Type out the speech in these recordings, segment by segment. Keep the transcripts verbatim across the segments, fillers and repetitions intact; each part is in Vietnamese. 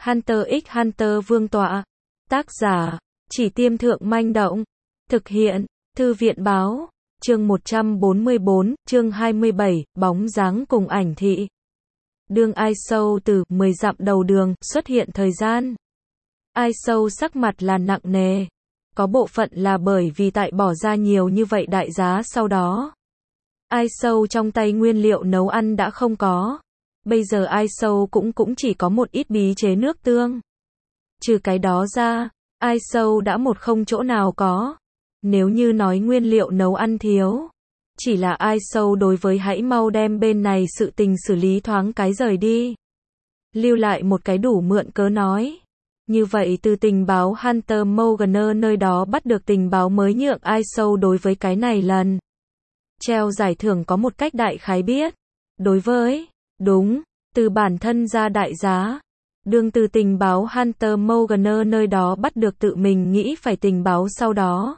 Hunter x Hunter Vương tọa. Tác giả, Chỉ Tiêm Thượng Manh Động. Thực hiện, Thư viện Báo. Chương một trăm bốn mươi bốn, chương hai mươi bảy, bóng dáng cùng ảnh thị. Đương Ai Sâu từ mười dặm đầu đường xuất hiện thời gian. Ai Sâu sắc mặt là nặng nề. Có bộ phận là bởi vì tại bỏ ra nhiều như vậy đại giá sau đó. Ai Sâu trong tay nguyên liệu nấu ăn đã không có. Bây giờ Ai Sâu cũng cũng chỉ có một ít bí chế nước tương. Trừ cái đó ra, Ai Sâu đã một không chỗ nào có. Nếu như nói nguyên liệu nấu ăn thiếu, chỉ là Ai Sâu đối với hãy mau đem bên này sự tình xử lý thoáng cái rời đi. Lưu lại một cái đủ mượn cớ nói. Như vậy từ tình báo Hunter Morganer nơi đó bắt được tình báo mới nhượng Ai Sâu đối với cái này lần treo giải thưởng có một cách đại khái biết. Đối với, đúng, từ bản thân ra đại giá. Đương từ tình báo Hunter Morganer nơi đó bắt được tự mình nghĩ phải tình báo sau đó.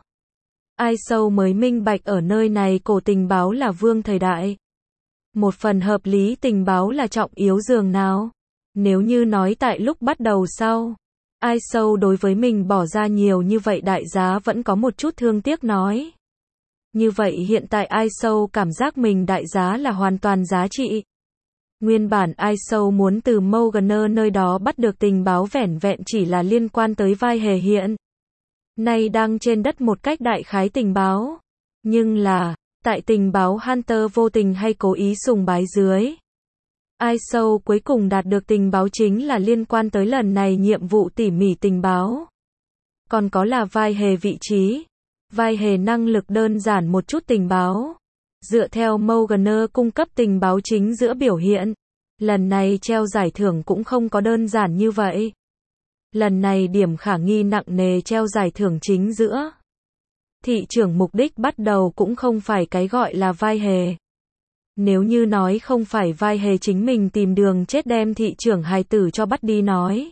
Ai Sâu mới minh bạch ở nơi này cổ tình báo là vương thời đại. Một phần hợp lý tình báo là trọng yếu dường nào. Nếu như nói tại lúc bắt đầu sau, Ai Sâu đối với mình bỏ ra nhiều như vậy đại giá vẫn có một chút thương tiếc nói. Như vậy hiện tại Ai Sâu cảm giác mình đại giá là hoàn toàn giá trị. Nguyên bản Ai Sâu muốn từ Morganer nơi đó bắt được tình báo vẻn vẹn chỉ là liên quan tới vai hề hiện. Nay đang trên đất một cách đại khái tình báo. Nhưng là, tại tình báo Hunter vô tình hay cố ý sùng bái dưới. Ai Sâu cuối cùng đạt được tình báo chính là liên quan tới lần này nhiệm vụ tỉ mỉ tình báo. Còn có là vai hề vị trí. Vai hề năng lực đơn giản một chút tình báo. Dựa theo Morganer cung cấp tình báo chính giữa biểu hiện. Lần này treo giải thưởng cũng không có đơn giản như vậy. Lần này điểm khả nghi nặng nề treo giải thưởng chính giữa. Thị trưởng mục đích bắt đầu cũng không phải cái gọi là vai hề. Nếu như nói không phải vai hề chính mình tìm đường chết đem thị trưởng hài tử cho bắt đi nói.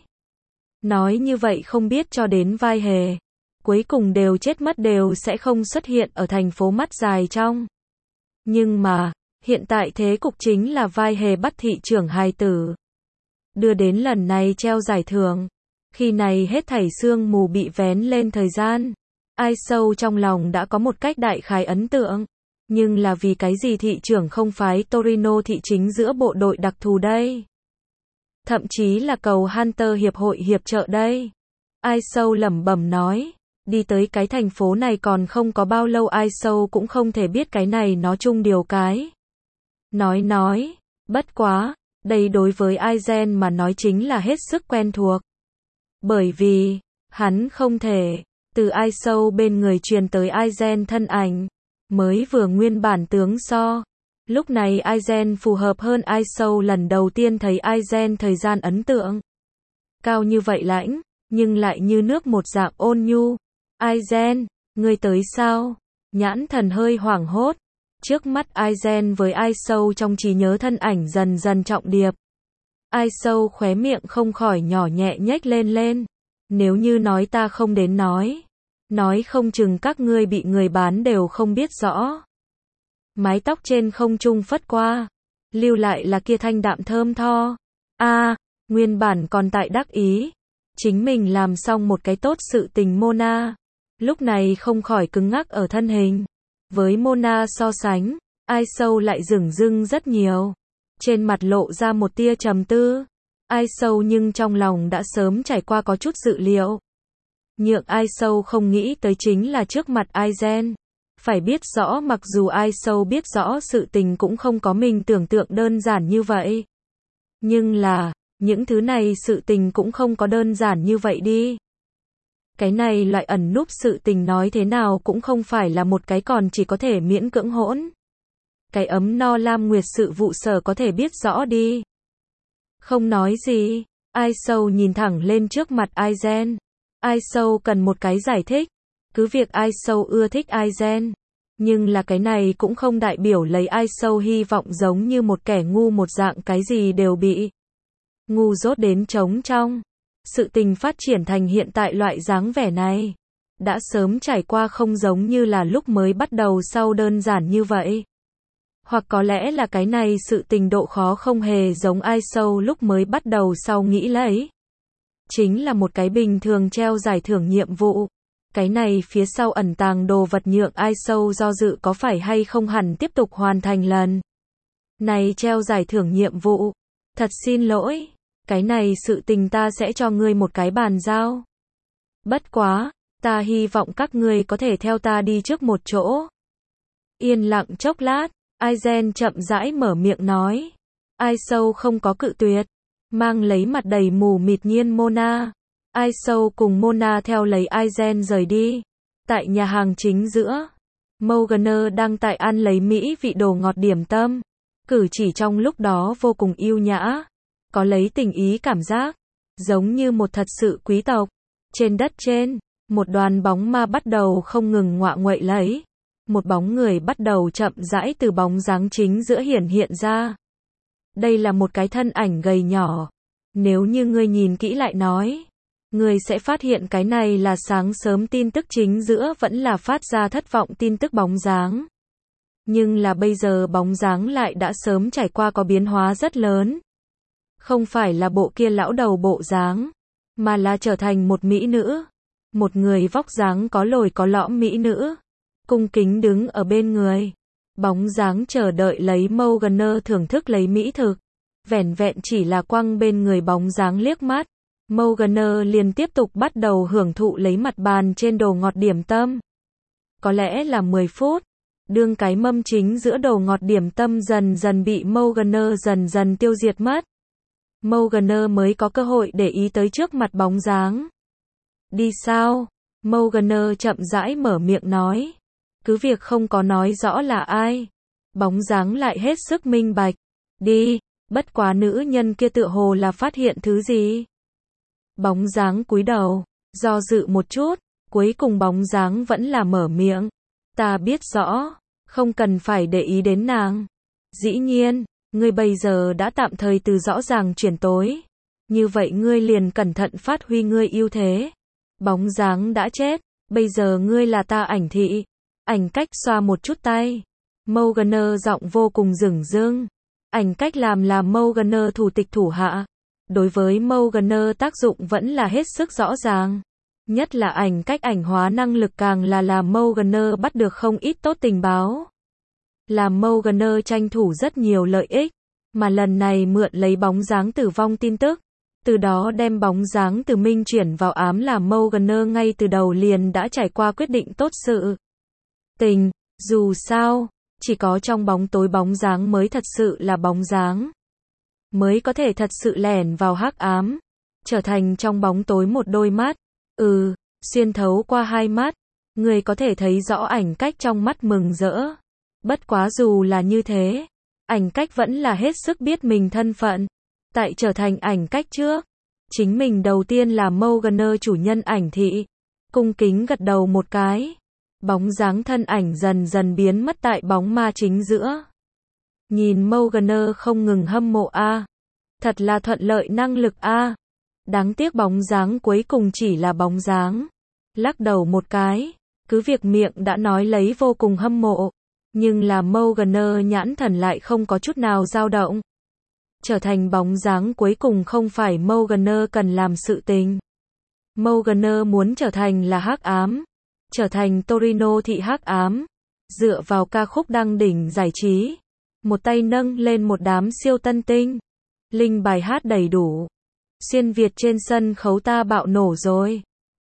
Nói như vậy không biết cho đến vai hề. Cuối cùng đều chết mất đều sẽ không xuất hiện ở thành phố mắt dài trong. Nhưng mà, hiện tại thế cục chính là vai hề bắt thị trưởng hài tử. Đưa đến lần này treo giải thưởng. Khi này hết thảy sương mù bị vén lên thời gian. Ai Sâu trong lòng đã có một cách đại khái ấn tượng. Nhưng là vì cái gì thị trưởng không phái Torino thị chính giữa bộ đội đặc thù đây? Thậm chí là cầu Hunter hiệp hội hiệp trợ đây. Ai Sâu lẩm bẩm nói. Đi tới cái thành phố này còn không có bao lâu Ai Sâu cũng không thể biết cái này nó chung điều cái. Nói nói, bất quá, đây đối với Aizen mà nói chính là hết sức quen thuộc. Bởi vì, hắn không thể, từ Ai Sâu bên người truyền tới Aizen thân ảnh, mới vừa nguyên bản tướng so. Lúc này Aizen phù hợp hơn Ai Sâu lần đầu tiên thấy Aizen thời gian ấn tượng. Cao như vậy lãnh, nhưng lại như nước một dạng ôn nhu. Aizen, ngươi tới sao? Nhãn thần hơi hoảng hốt. Trước mắt Aizen với Ai Sâu trong trí nhớ thân ảnh dần dần trọng điệp. Ai Sâu khóe miệng không khỏi nhỏ nhẹ nhếch lên lên. Nếu như nói ta không đến nói. Nói không chừng các ngươi bị người bán đều không biết rõ. Mái tóc trên không trung phất qua. Lưu lại là kia thanh đạm thơm tho. A, à, nguyên bản còn tại đắc ý. Chính mình làm xong một cái tốt sự tình Mona. Lúc này không khỏi cứng ngắc ở thân hình. Với Mona so sánh, Ai Sâu lại dửng dưng rất nhiều. Trên mặt lộ ra một tia trầm tư. Ai Sâu nhưng trong lòng đã sớm trải qua có chút dự liệu. Nhượng Ai Sâu không nghĩ tới chính là trước mặt Aizen. Phải biết rõ mặc dù Ai Sâu biết rõ sự tình cũng không có mình tưởng tượng đơn giản như vậy. Nhưng là, những thứ này sự tình cũng không có đơn giản như vậy đi. Cái này loại ẩn núp sự tình nói thế nào cũng không phải là một cái còn chỉ có thể miễn cưỡng hỗn. Cái ấm no lam nguyệt sự vụ sở có thể biết rõ đi. Không nói gì, Ai Sâu nhìn thẳng lên trước mặt Aizen. Ai Sâu cần một cái giải thích. Cứ việc Ai Sâu ưa thích Aizen. Nhưng là cái này cũng không đại biểu lấy Ai Sâu hy vọng giống như một kẻ ngu một dạng cái gì đều bị ngu dốt đến trống trong. Sự tình phát triển thành hiện tại loại dáng vẻ này. Đã sớm trải qua không giống như là lúc mới bắt đầu sau đơn giản như vậy. Hoặc có lẽ là cái này sự tình độ khó không hề giống Ai Sâu lúc mới bắt đầu sau nghĩ lấy. chính là một cái bình thường treo giải thưởng nhiệm vụ. Cái này phía sau ẩn tàng đồ vật nhượng ai sâu do dự có phải hay không hẳn tiếp tục hoàn thành lần này treo giải thưởng nhiệm vụ. Thật xin lỗi, cái này sự tình ta sẽ cho ngươi một cái bàn giao. Bất quá, ta hy vọng các ngươi có thể theo ta đi trước một chỗ. Yên lặng chốc lát, Aizen chậm rãi mở miệng nói. Ai sâu không có cự tuyệt, mang lấy mặt đầy mù mịt nhiên Mona. Ai sâu cùng Mona theo lấy Aizen rời đi. Tại nhà hàng chính giữa, Morganer đang tại ăn lấy mỹ vị đồ ngọt điểm tâm. Cử chỉ trong lúc đó vô cùng yêu nhã, có lấy tình ý cảm giác, giống như một thật sự quý tộc. Trên đất trên, một đoàn bóng ma bắt đầu không ngừng ngoạ nguậy lấy. Một bóng người bắt đầu chậm rãi từ bóng dáng chính giữa hiển hiện ra. Đây là một cái thân ảnh gầy nhỏ. Nếu như ngươi nhìn kỹ lại nói, ngươi sẽ phát hiện cái này là sáng sớm tin tức chính giữa vẫn là phát ra thất vọng tin tức bóng dáng. Nhưng là bây giờ bóng dáng lại đã sớm trải qua có biến hóa rất lớn. Không phải là bộ kia lão đầu bộ dáng, mà là trở thành một mỹ nữ. Một người vóc dáng có lồi có lõm mỹ nữ. Cung kính đứng ở bên người. Bóng dáng chờ đợi lấy Morganer thưởng thức lấy mỹ thực. Vẻn vẹn chỉ là quăng bên người bóng dáng liếc mắt. Morganer liền tiếp tục bắt đầu hưởng thụ lấy mặt bàn trên đồ ngọt điểm tâm. Có lẽ là mười phút. Đương cái mâm chính giữa đồ ngọt điểm tâm dần dần bị Morganer dần dần tiêu diệt mất. Morganer mới có cơ hội để ý tới trước mặt bóng dáng. Đi sao? Morganer chậm rãi mở miệng nói. Cứ việc không có nói rõ là ai. Bóng dáng lại hết sức minh bạch. Đi, bất quá nữ nhân kia tựa hồ là phát hiện thứ gì. Bóng dáng cúi đầu, do dự một chút, cuối cùng bóng dáng vẫn là mở miệng. Ta biết rõ, không cần phải để ý đến nàng. Dĩ nhiên, ngươi bây giờ đã tạm thời từ rõ ràng chuyển tối. Như vậy ngươi liền cẩn thận phát huy ngươi ưu thế. Bóng dáng đã chết, bây giờ ngươi là ta ảnh thị. Ảnh cách xoa một chút tay. Morganer giọng vô cùng dửng dưng. Ảnh cách làm là Morganer thủ tịch thủ hạ. Đối với Morganer tác dụng vẫn là hết sức rõ ràng. Nhất là ảnh cách ảnh hóa năng lực càng là làm Morganer bắt được không ít tốt tình báo. Làm Morganer tranh thủ rất nhiều lợi ích. Mà lần này mượn lấy bóng dáng tử vong tin tức. Từ đó đem bóng dáng từ minh chuyển vào ám là Morganer ngay từ đầu liền đã trải qua quyết định tốt sự tình. Dù sao, chỉ có trong bóng tối bóng dáng mới thật sự là bóng dáng. Mới có thể thật sự lẻn vào hắc ám. Trở thành trong bóng tối một đôi mắt. Ừ, xuyên thấu qua hai mắt. Người có thể thấy rõ ảnh cách trong mắt mừng rỡ. Bất quá dù là như thế, ảnh cách vẫn là hết sức biết mình thân phận. Tại trở thành ảnh cách trước, chính mình đầu tiên là Morganer chủ nhân ảnh thị. Cung kính gật đầu một cái. Bóng dáng thân ảnh dần dần biến mất tại bóng ma chính giữa. Nhìn Morganer không ngừng hâm mộ a. Thật là thuận lợi năng lực a. Đáng tiếc bóng dáng cuối cùng chỉ là bóng dáng. Lắc đầu một cái, cứ việc miệng đã nói lấy vô cùng hâm mộ, nhưng là Morganer nhãn thần lại không có chút nào dao động. Trở thành bóng dáng cuối cùng không phải Morganer cần làm sự tình. Morganer muốn trở thành là hắc ám, trở thành Torino thị hắc ám, dựa vào ca khúc đăng đỉnh giải trí, một tay nâng lên một đám siêu tân tinh, linh bài hát đầy đủ, xuyên Việt trên sân khấu ta bạo nổ rồi.